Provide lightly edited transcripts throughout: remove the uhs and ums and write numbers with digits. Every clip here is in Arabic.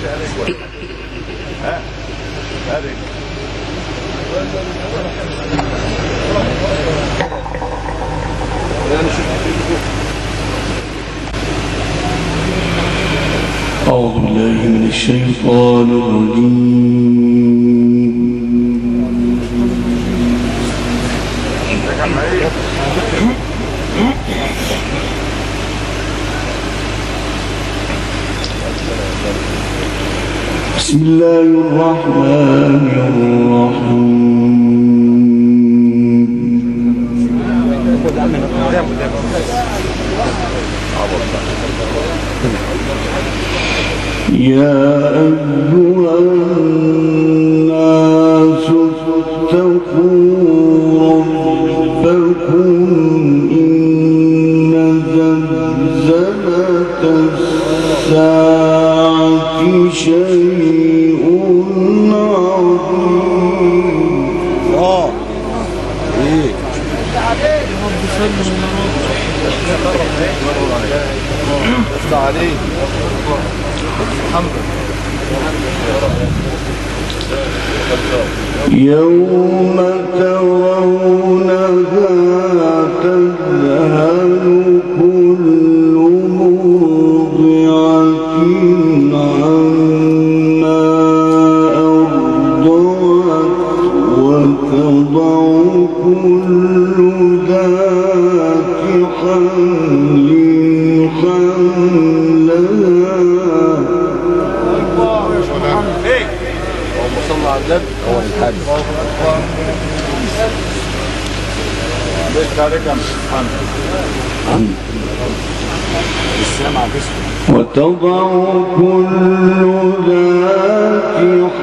ها هذه أعوذ بالله من الشيطان الرجيم. بسم الله الرحمن الرحيم. يا أيها الناس اتقوا ربكم إن زلزلة الساعة شيء عظيم. يوم ترونها تذهل كل مرضعة عما أرضعت وتضع كل ذات حمل حملها. صلى على النبي هو الحاج ليش ذلك السلام عليكم. وتضع كل ذات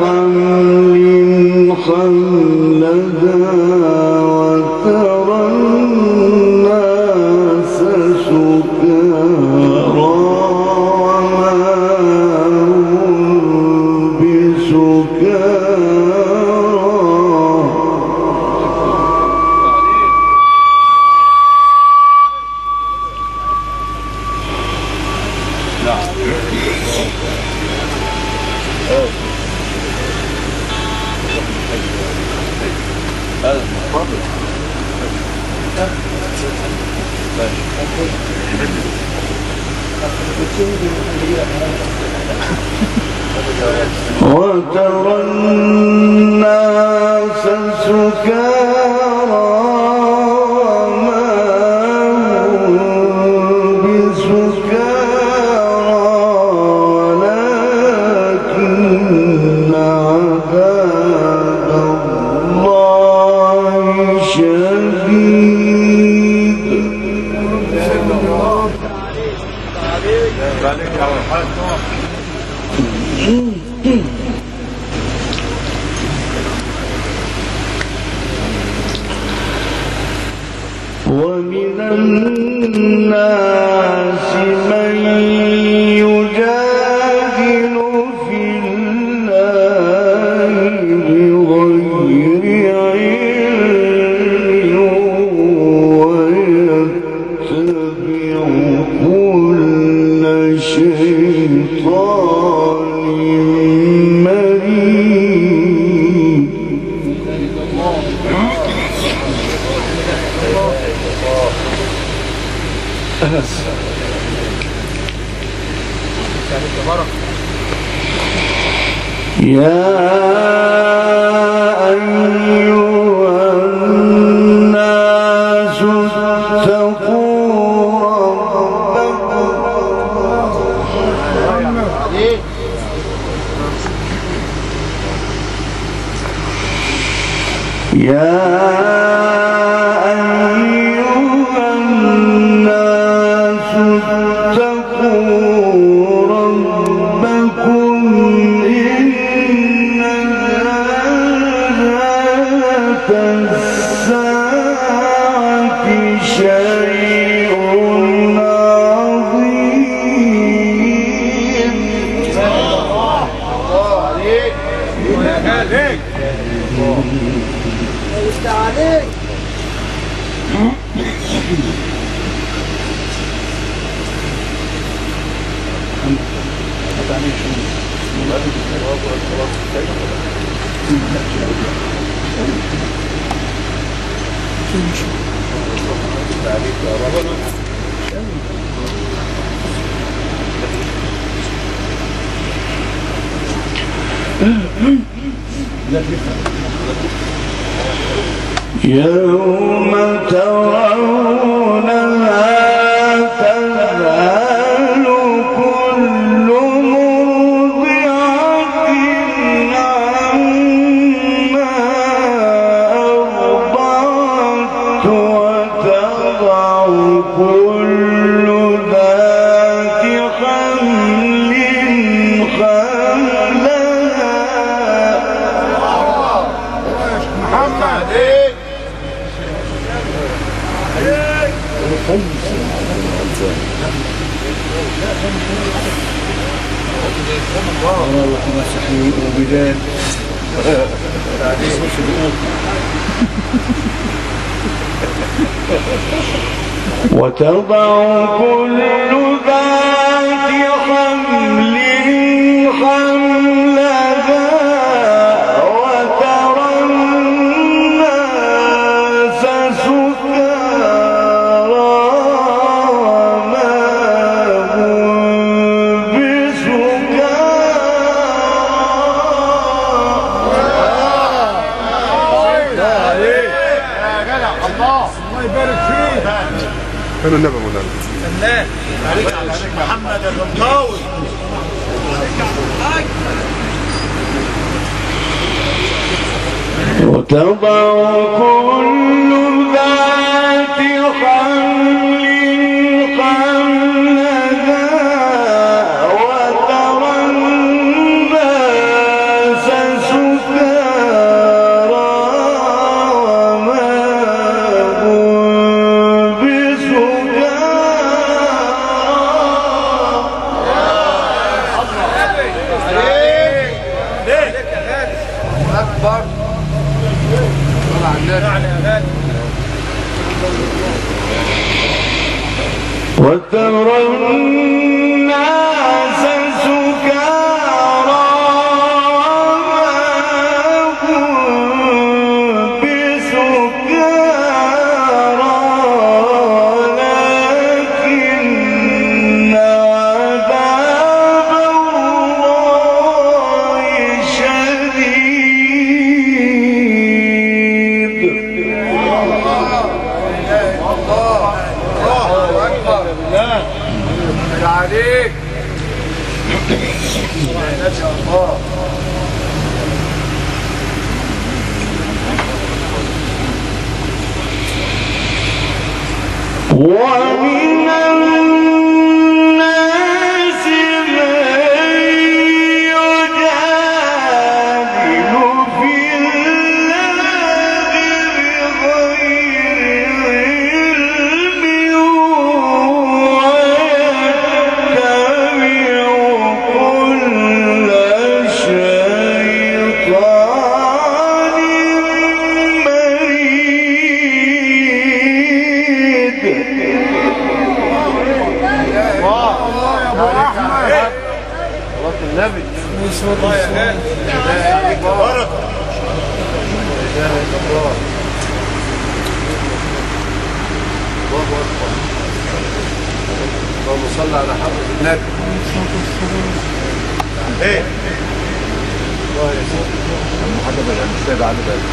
حمل حملها وترى الناس سكارى وما هم بسكارى وترى الناس سكارى وما هم بسكارى ولكن عذاب الله شديد. ومن الناس من يجادل في الله بغير علم ويتبع كل شيطان مريد. يا أيها الناس اتقوا ربكم. يا أيها الناس اتقوا ربكم إن زلزلة الساعة شيء عظيم. الله عليك عليك عليك. يوم ترونها تذهل كل مرضعة عما أرضعت وتضع كل ذات حمل حملها. محمد وبلاد وتضع كل ذات حمل حملها وترى الناس سكارى ما هم كان النبي مولانا فنان عليك محمد الرمضاوي. وتضع كل ذات حمل حملها وترى الناس سكارى وما هم أكبر وترى الناس سكارى وما هم بسكارى ولكن عذاب الله شديد. عليك ومن الناس من يجادل في الله بغير علم النبي الله يا غالي بركه. الله اكبر. اللهم صل على حضرة النبي. ايه الله يا سيدي محمد مش سايب عنه بالك.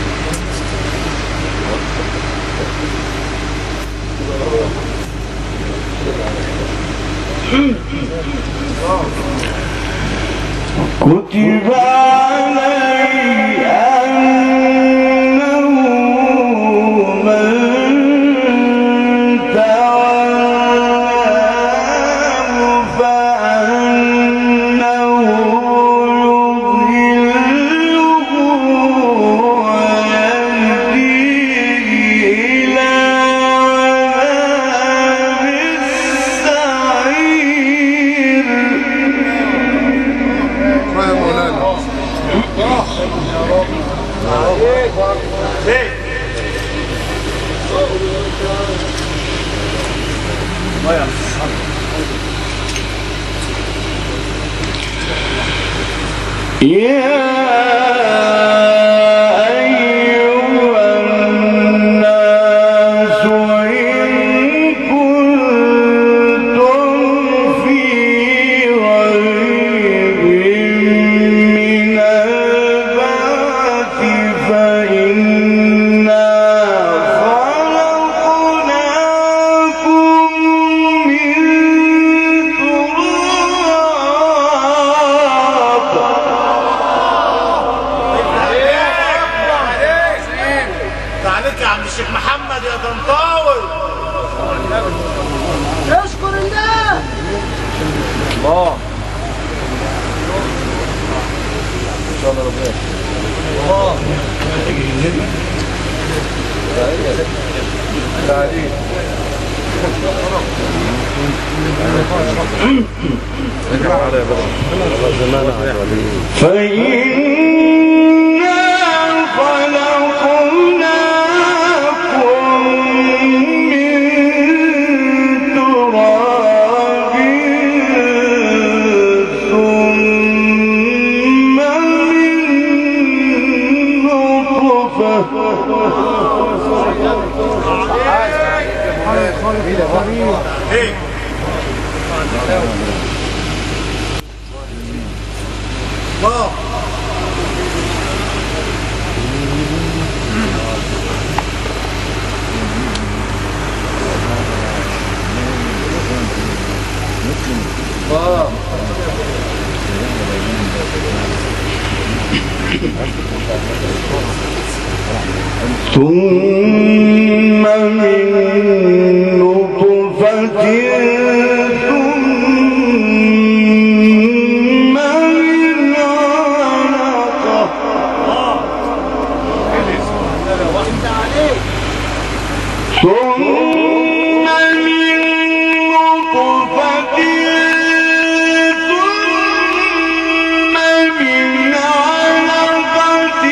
كتب عليه أنه من تولاه فأنه يضله ويهديه إلى عذاب السعير. ثم من نطفة ثم من علقة ثم من نطفة ثم من علقة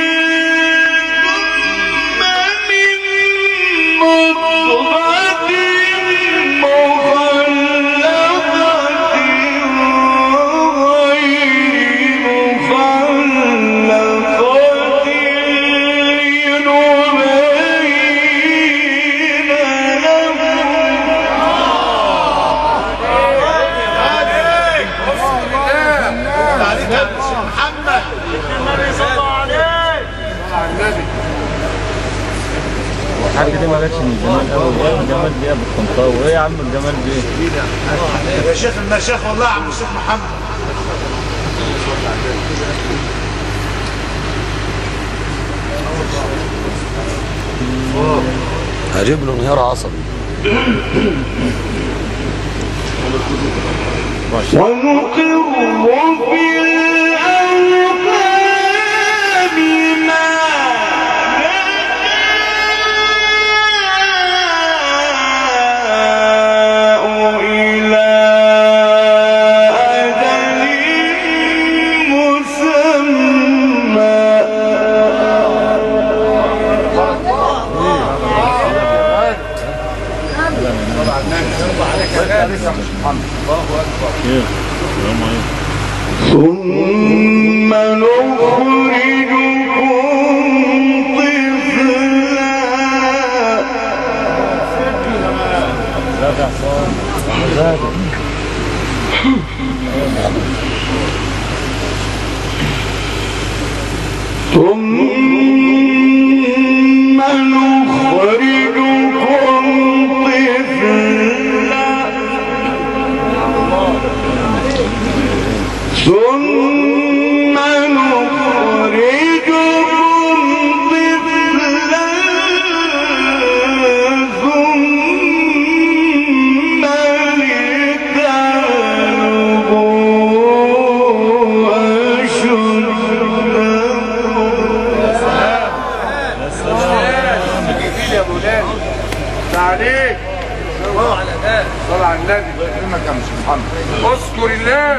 الحاجة دي ما جاتش من زمان قوي. ايه الجمال دي يا ابو الطنطاوي؟ ايه يا عم الجمال دي؟ يا شيخ المشايخ والله يا عم الشيخ محمد. هجيب له انهيار عصبي. ونقر في الأرقام ما نشاء إلى أجل مسمى. ثم نخرجكم طفلا ثم نخرجكم طفلا ثم نخرجكم طفلا ثم لتبلغوا يا مولانا تعليق صلى على النبي. كلمة يا مش محمد. اذكر الله.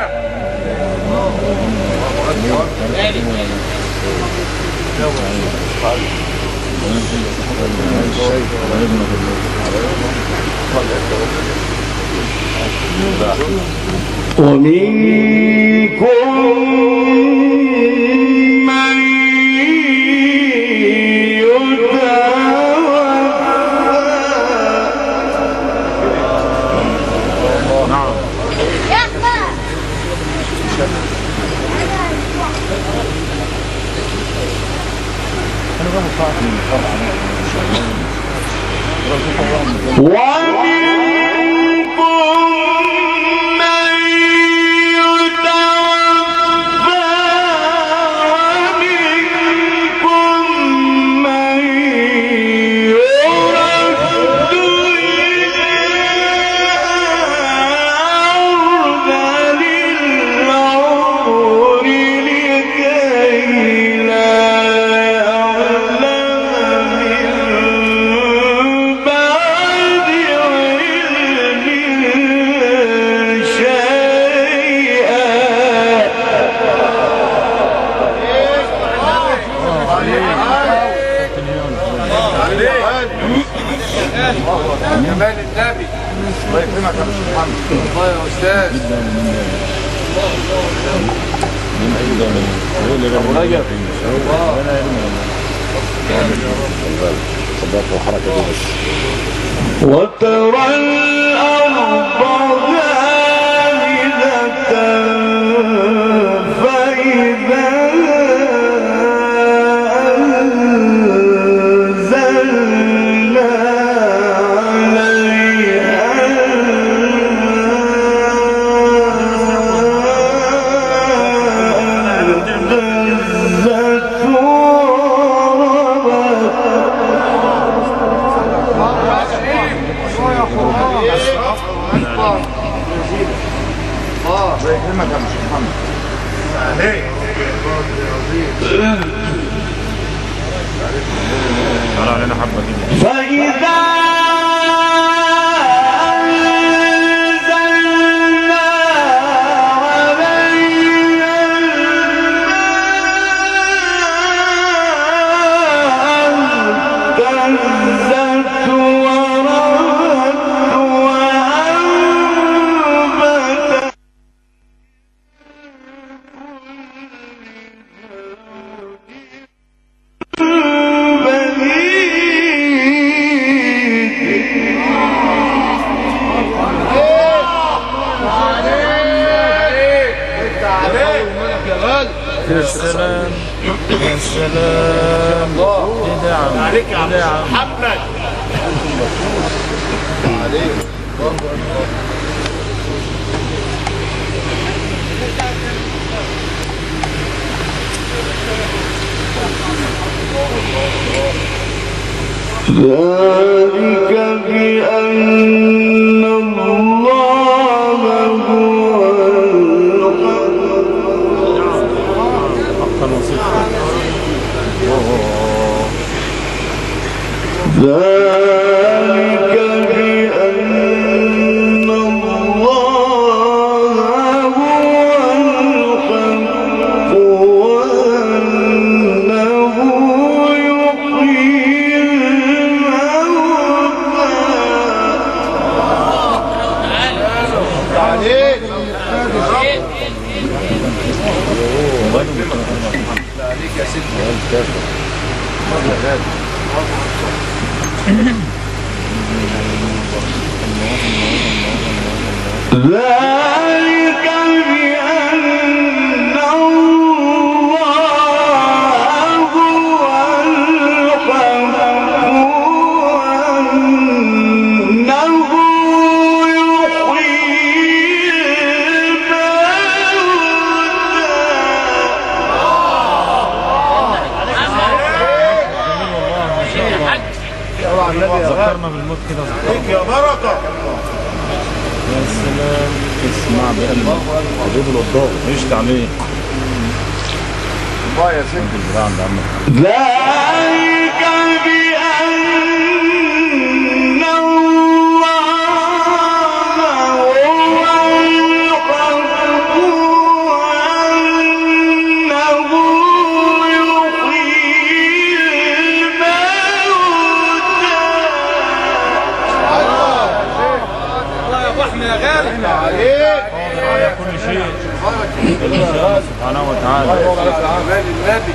ومنكم جمال النبي. الله يكرمك يا باشا محمد. الله يا استاذ. وترى الأرض هامدة فإذا أنزلنا الله يكرمك يا باشا محمد. عليك. تعالى علينا حبة كده. فإذا أنزلنا علينا الماء اهتزت وربت وأنبتت يا سلام يا سلام. ايه ده يا عم؟ عليك يا عم محمد. ذلك بأن الله هو حقا وصدقا. ذلك بأن الله هو الحق وأنه يحيي عليك يا سيدي. ذلك بأن الله هو الحق وأنه يحيي ذكرنا بالموت كده. عليك يا بركه. يا سلام. اسمع بقلبك حبيب الوضاء عشت عليه. الله يا سيدي. الزراعة عند عمك. ذلك بأن الله هو الحق وأنه يحيي الموتى. الله يا ابو احمد يا غالي. عليك. على كل شيء. سبحانه وتعالى. جمال النبي.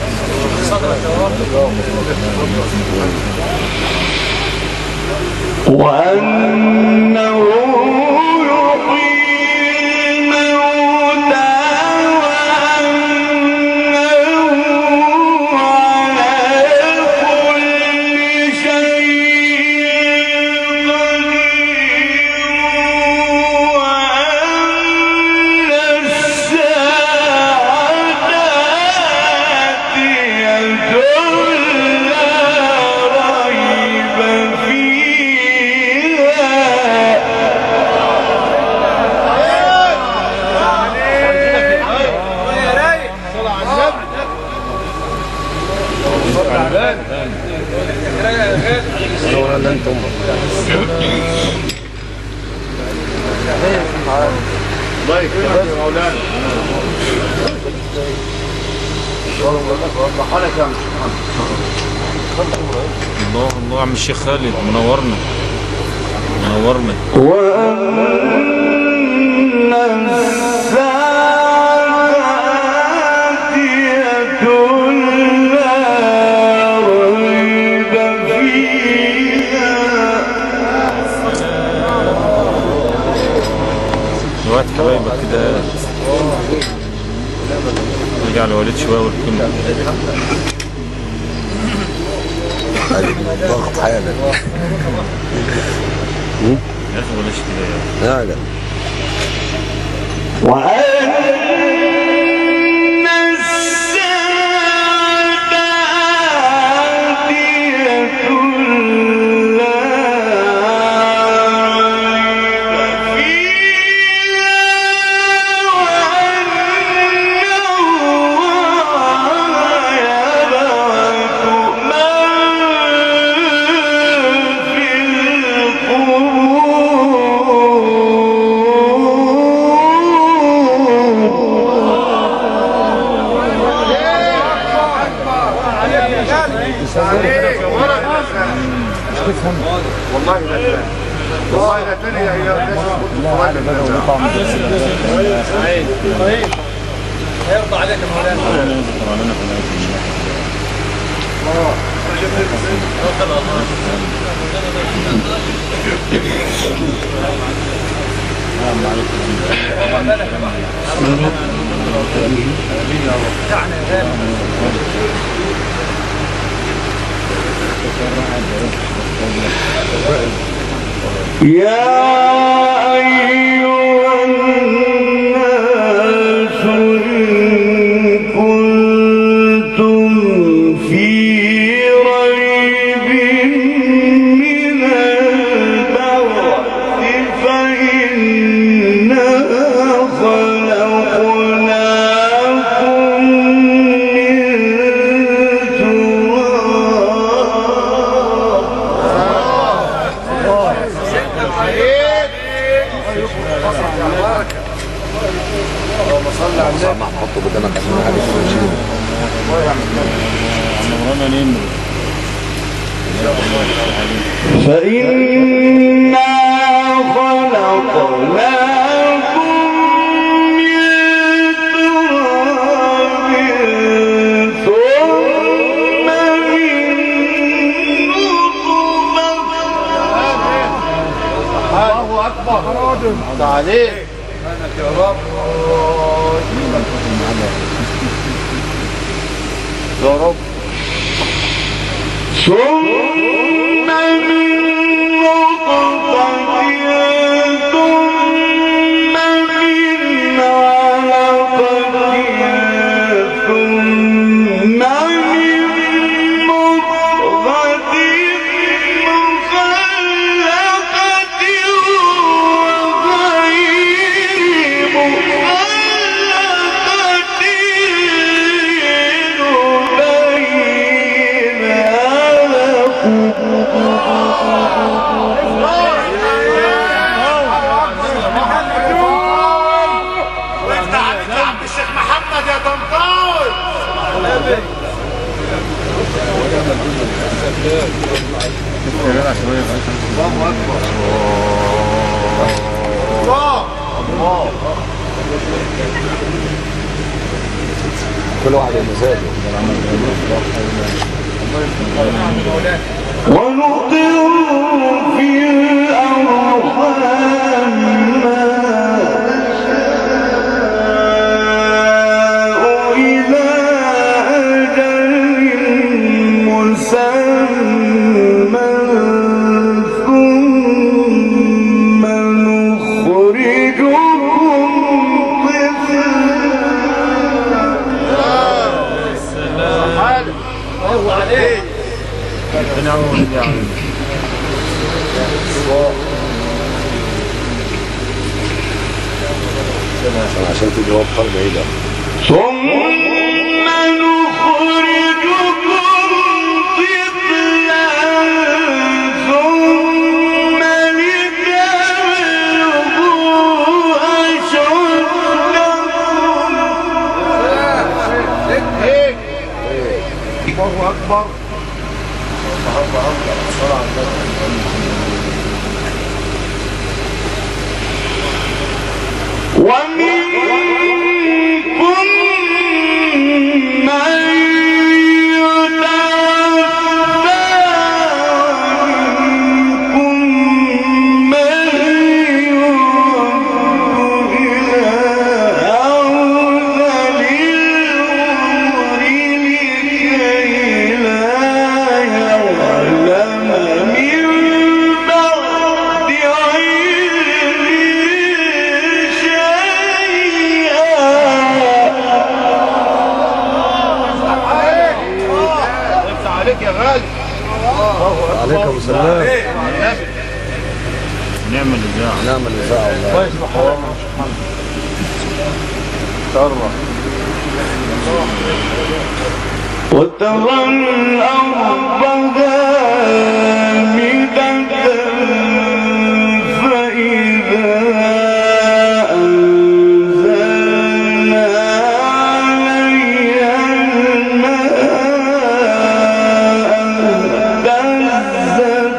وأنه يحيي الموتى وأنه على الله الله عم الشيخ خالد منورنا منورنا. وأن الساعة آتية لا ريب فيها. وقت حبايبك كده رجع لوالد شويه والكلمه ضغط حالا. يا اخي بلاش كده لا لا. وأن الساعة آتية لا ريب فيها والله لا تاني والله لا تاني يا هيرضى عليك يا مولانا. يا أيها الناس إن كنتم في ريب من البعث فإنا خلقناكم من ما تحطه قدامك عشان عليك تشيله. فإنا خلقناكم من تراب ثم من نطفة. الله أكبر عليك يا رب يا رب. ثم من نطفة ثم من علقة ثم من مضغة مخلقة وغير مخلقة لنبين وانت عم الشيخ محمد يا طنطاوي. الله اكبر الله الله. كل واحد بمزاجه. ونقر في الأرحام ما نشاء إلى أجل مسمى ثم نخرجكم هيرضى عليك. عشان تيجي وفر بعيدة. ثم نخرجكم طفلا ثم لتبلغوا أشدكم اكبر. ومنكم من عليكم السلام. نعم الإذاعة. نعم الإذاعة والله. كويس بحوار ترى وترى الأرض هامدة فإذا أنزلنا عليها الماء اهتزت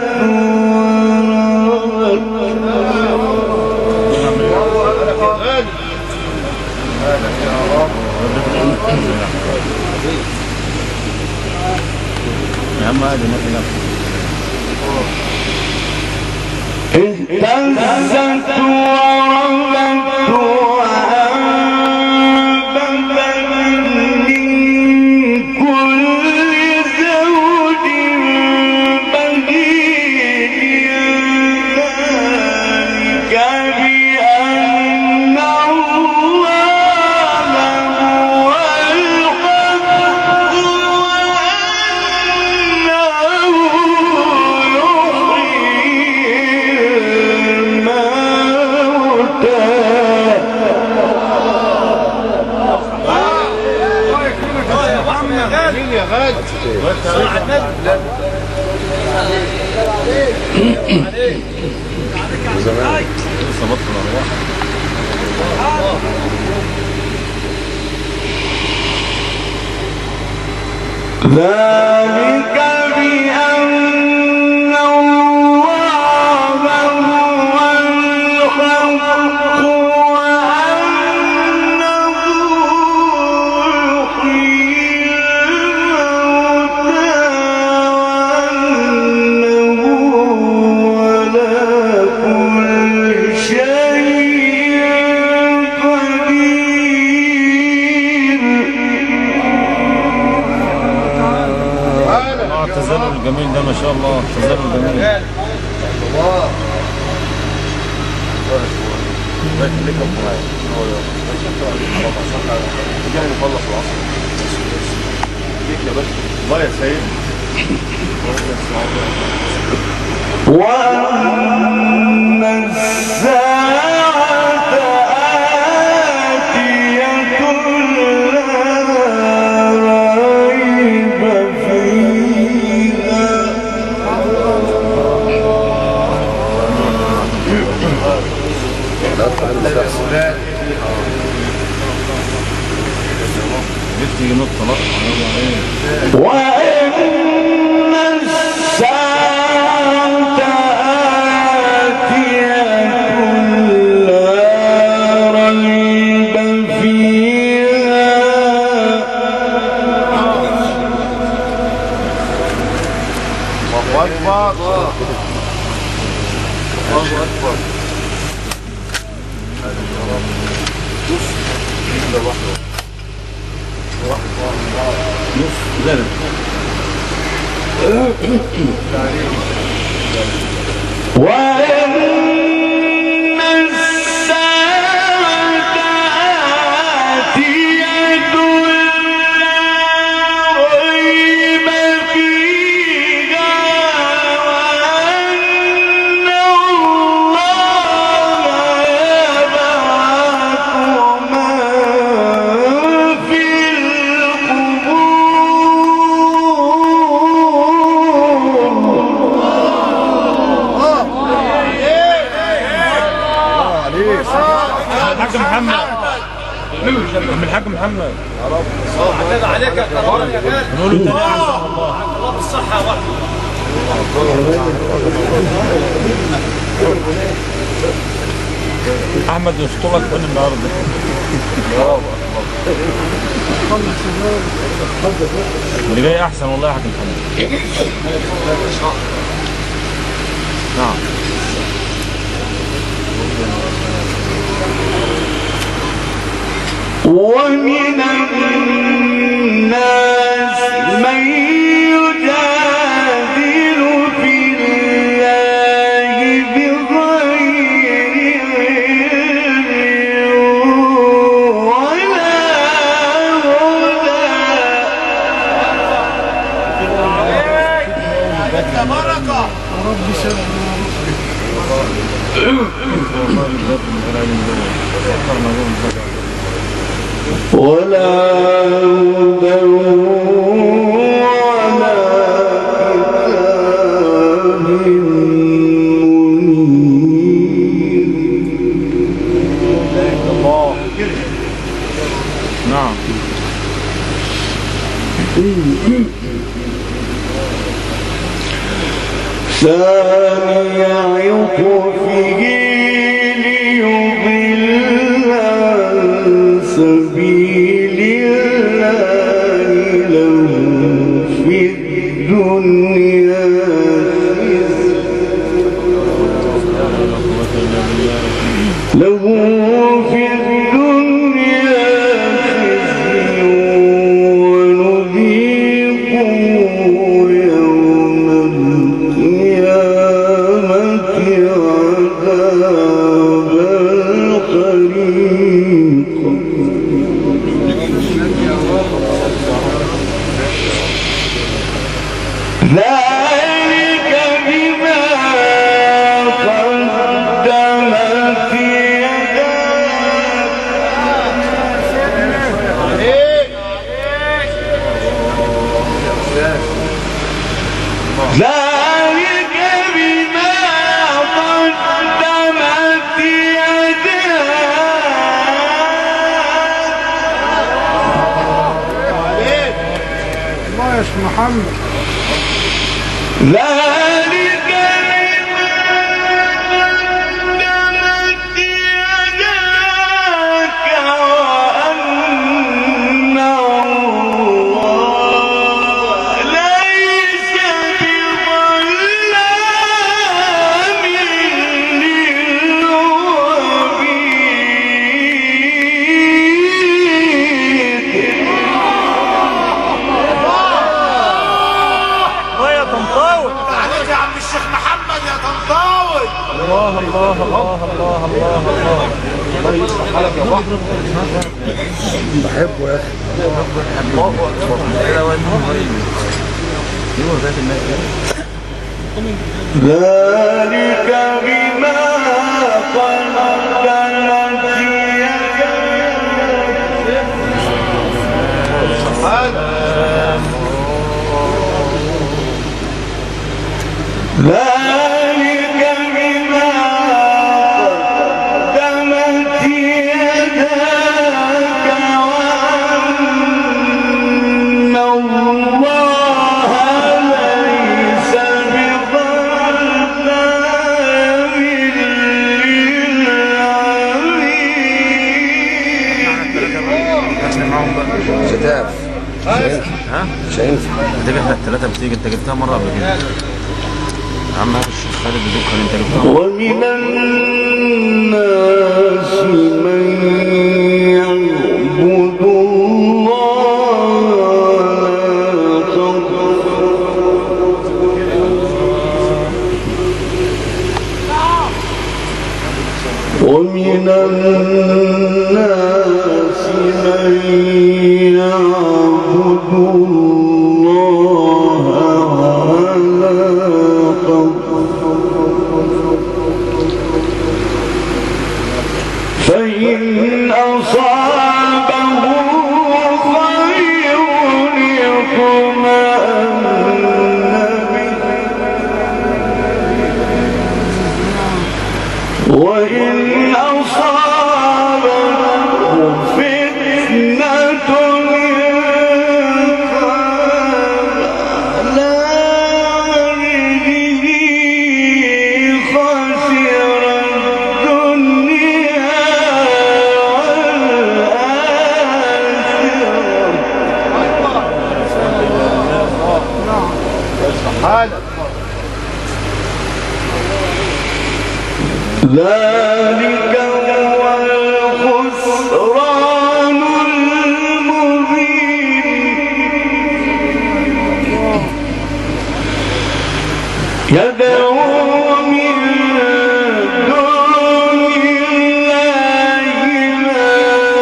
يا عم هذه ما في نفس اهتزت وربت وأنبتت من كل زوج بهيج ذلك بأن الله هو الحق يا غالي زمان لسه بطل أرواح. ذلك بأن الله هو الحق وأنه يحيي الموتى وأنه على كل شيء قدير. التزلل الجميل ده ما شاء الله، التزلل الجميل. وأن الساعة آتية لا ريب فيها. لا تفهم الدرس. جبت جنود طلاق. وإن الساعة آتية لا ريب فيها. الله اكبر. الله اكبر. نص زلل. وإن الساعة آتية لا ريب فيها وأن الله يبعث من في القبور. من الحاج محمد عدد عليك يا كرمان يا غالي. نقول له الله الله بالصحة يا واحد. احمد يسطلك فين النهارده؟ اللي جاي احسن والله يا حاج محمد. نعم. ومن الناس من يجادل في الله بغير علم ولا هدى. بركة ولا هدى ولا كتاب منير. نعم. ثاني عطفه ليضل عن سبيل الله له في الدنيا له في الدنيا خزي ونذيقه يوم القيامة عذاب الحريق. ذلك بما قدمت يداك. ذلك بما قدمت يداك. الله يا شيخ محمد. ذلك بما قدمت يداك وأن الله ليس بظلام للعبيد. يا طنطاوي. عليك يا عم الشيخ محمد يا طنطاوي. الله الله الله الله الله الله. بحبه يا اخي. ذلك بما قدمت يداك. ذلك بما قدمت يداك وأن الله ليس بظلام للعبيد. شتاف. ها؟ مش هينفع. انت جبت الثلاثة بتيجي، انت جبتها مرة قبل كده. يا عم هات الشيخ خالد بدوكر، انت جبتها مرة. ومن الناس من يعبد ومن الناس من يعبد الله على حرف فإن ذلك هو الخسران المبين يدعو من دون الله ما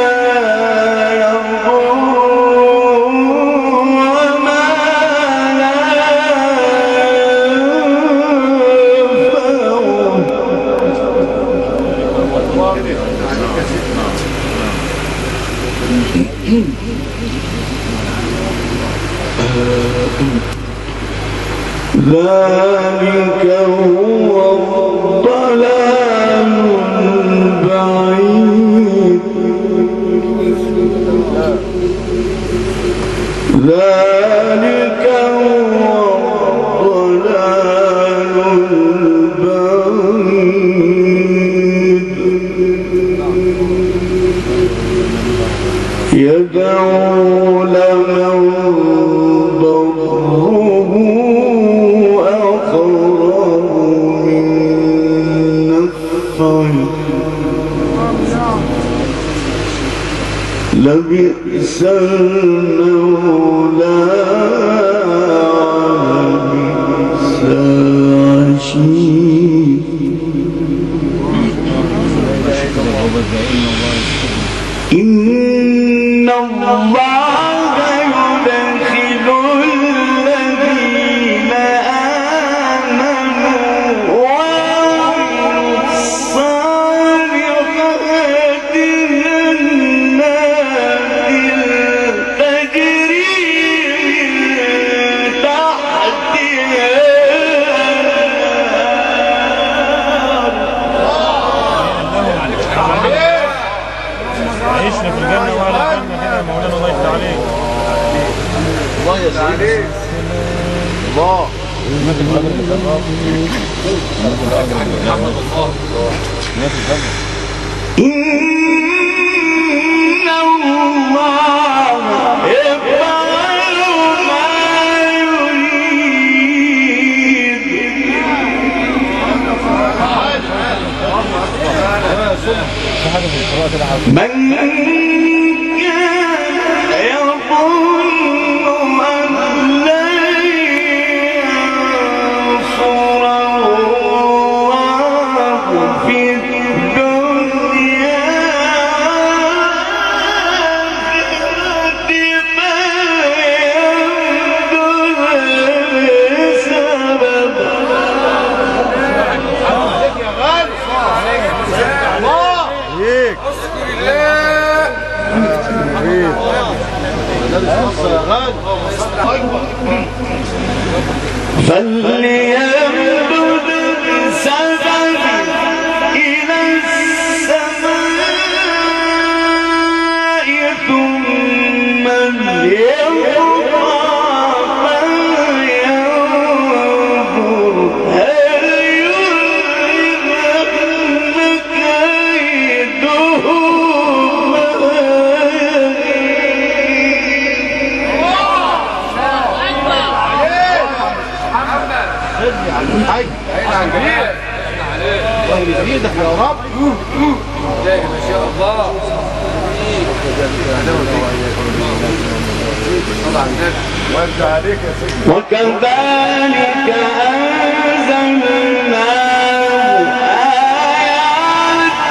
يضر وما لا ذلك هو الضلال البعيد ذلك هو الضلال البعيد يدعو لمن ضره أقرب من نفعه لبئس المولى ولبئس العشير إن الله يدخل الذين آمنوا وعملوا الصالحات جنات تجري من تحتها عيشنا في الجنة وعلى الجنة كده يا مولانا الله يفتح عليك. الله يا سيدي الله إن الله يفعل ما يريد من كان يظن أن لن ينصره الله في الدنيا فليمدد سببا فليمدد بسبب إلى السماء ثم ليقطع فلينظر هل يذهبن كيده حي عن جميل الله يزيدك يا رب ما شاء الله وارجع عليك يا سيدي وكذلك أنزلناه آيات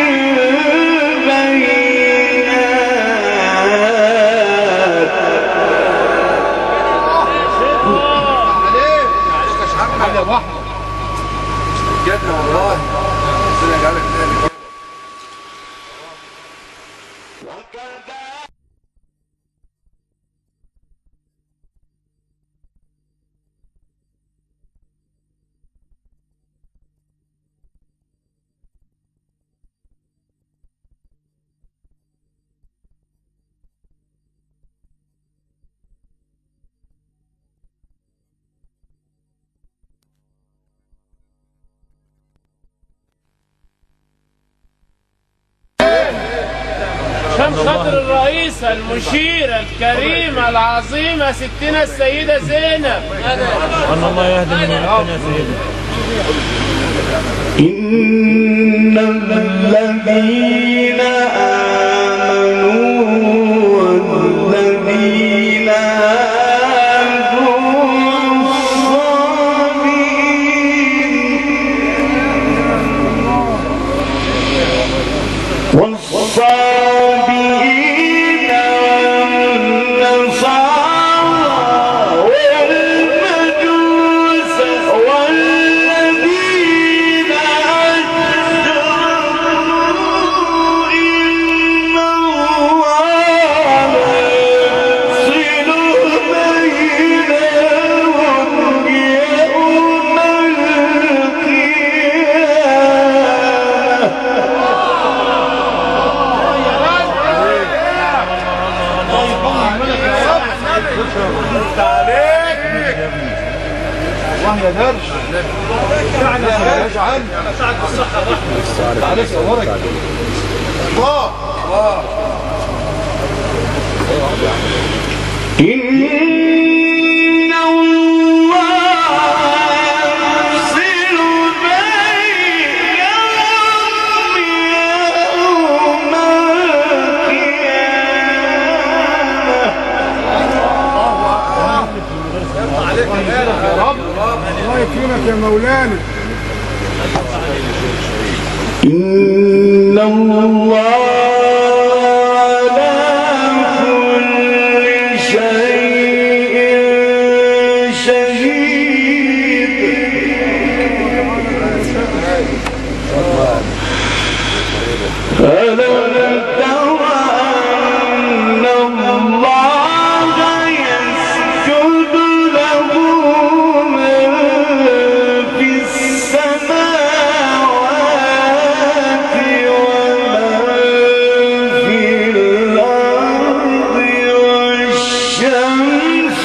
بينات يا بحر بجد والله ربنا يجعلك تاني عشان خاطر الرئيسة المشيرة الكريمة العظيمة ستنا السيدة زينب. أن الله يهدي من يحسن يا سيدي. إن الذين آمنوا والذين هادوا والصابئين والنصارى والمجوس والذين أشركوا إن الله يفصل بينهم يوم الله يا درش ساعد ساعد بالصحة والرحمة تعالى صورك الله إن الله يفصل بينهم يوم القيامة يا رب الله يكرمك يا مولانا إن الله على كل شيء شهيد ألم تر أن الله يسجد له من في السماوات ومن في الأرض والشمس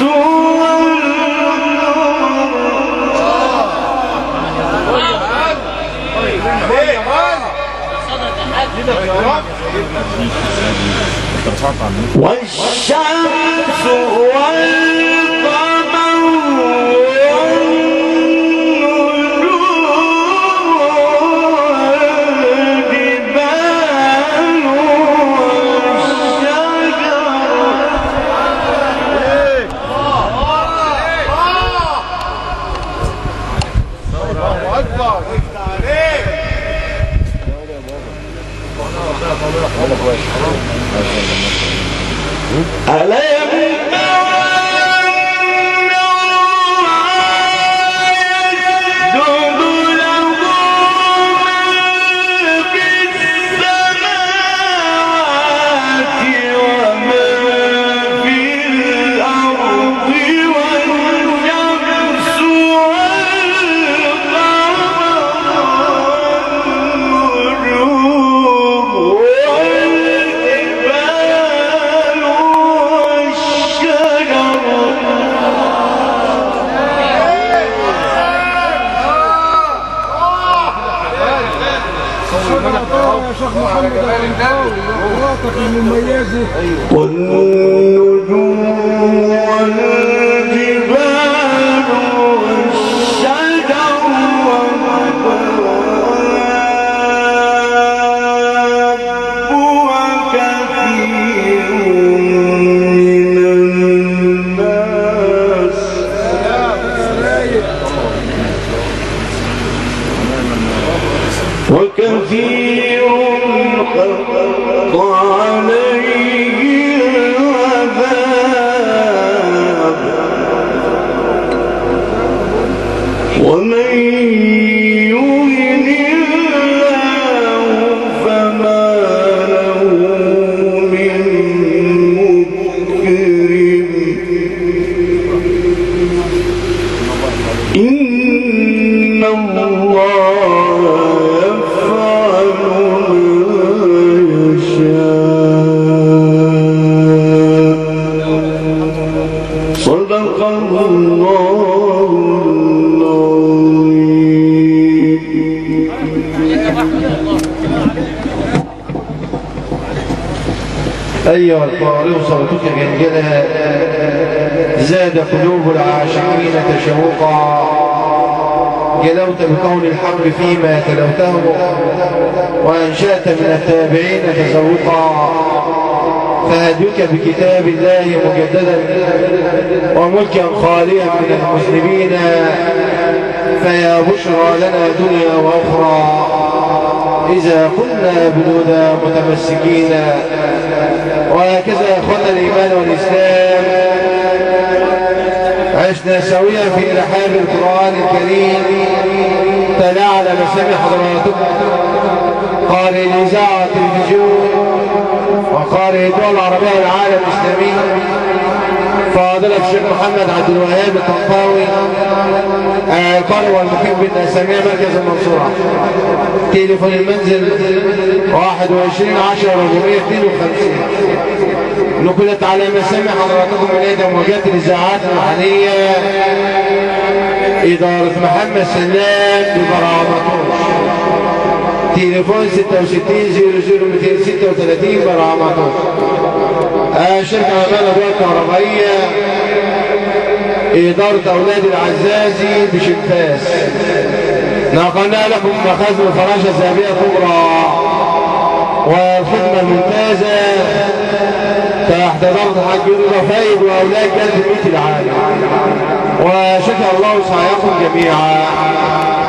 والشمس والقمر والنجوم والجبال ألم يا شيخ محمد مراتك المميزة والنجوم والجبال والشجر والدواب وكثير من الناس وكثير حق عليه العذاب ومن يهن الله فما له من مكرم إن الله يفعل صدق الله أيها القارئ صوتك جنجلها زاد قلوب العاشقين تشوقا جلوت بقول الحق فيما تلوته، وأنشأت من التابعين تزوقا، فهديك بكتاب الله مجددا وملكا خاليا من المذنبين، فيا بشرى لنا دنيا وأخرى إذا كنا بالهدى متمسكين. وهكذا أخوانا الإيمان والإسلام عشنا سويا في رحاب القرآن الكريم، تلا على مسامع حضراتكم قارئ الإذاعة والتلفزيون وقارئ الدول العربية والعالم الإسلامي فاضلة الشيخ محمد عبد الوهاب الطنطاوي، القارئ والمقيم بالنسامية مركز المنصورة. تليفون المنزل 2110-452. نقلت على مسامع حضراتكم من إحدى موجات الإذاعات المحلية إدارة محمد سلام ببرامطوش. تليفون 6600-236 برامطوش. شركة أمان الأضواء الكهربائية إدارة أولاد العزازي بشنفاس. نقلنا لكم مخازن الفراشة الذهبية الكبرى والخدمة الممتازة تحت ضغط الحاج رضا فايد وأولاد جلد الميت العالي. وشكر الله سعيكم جميعا.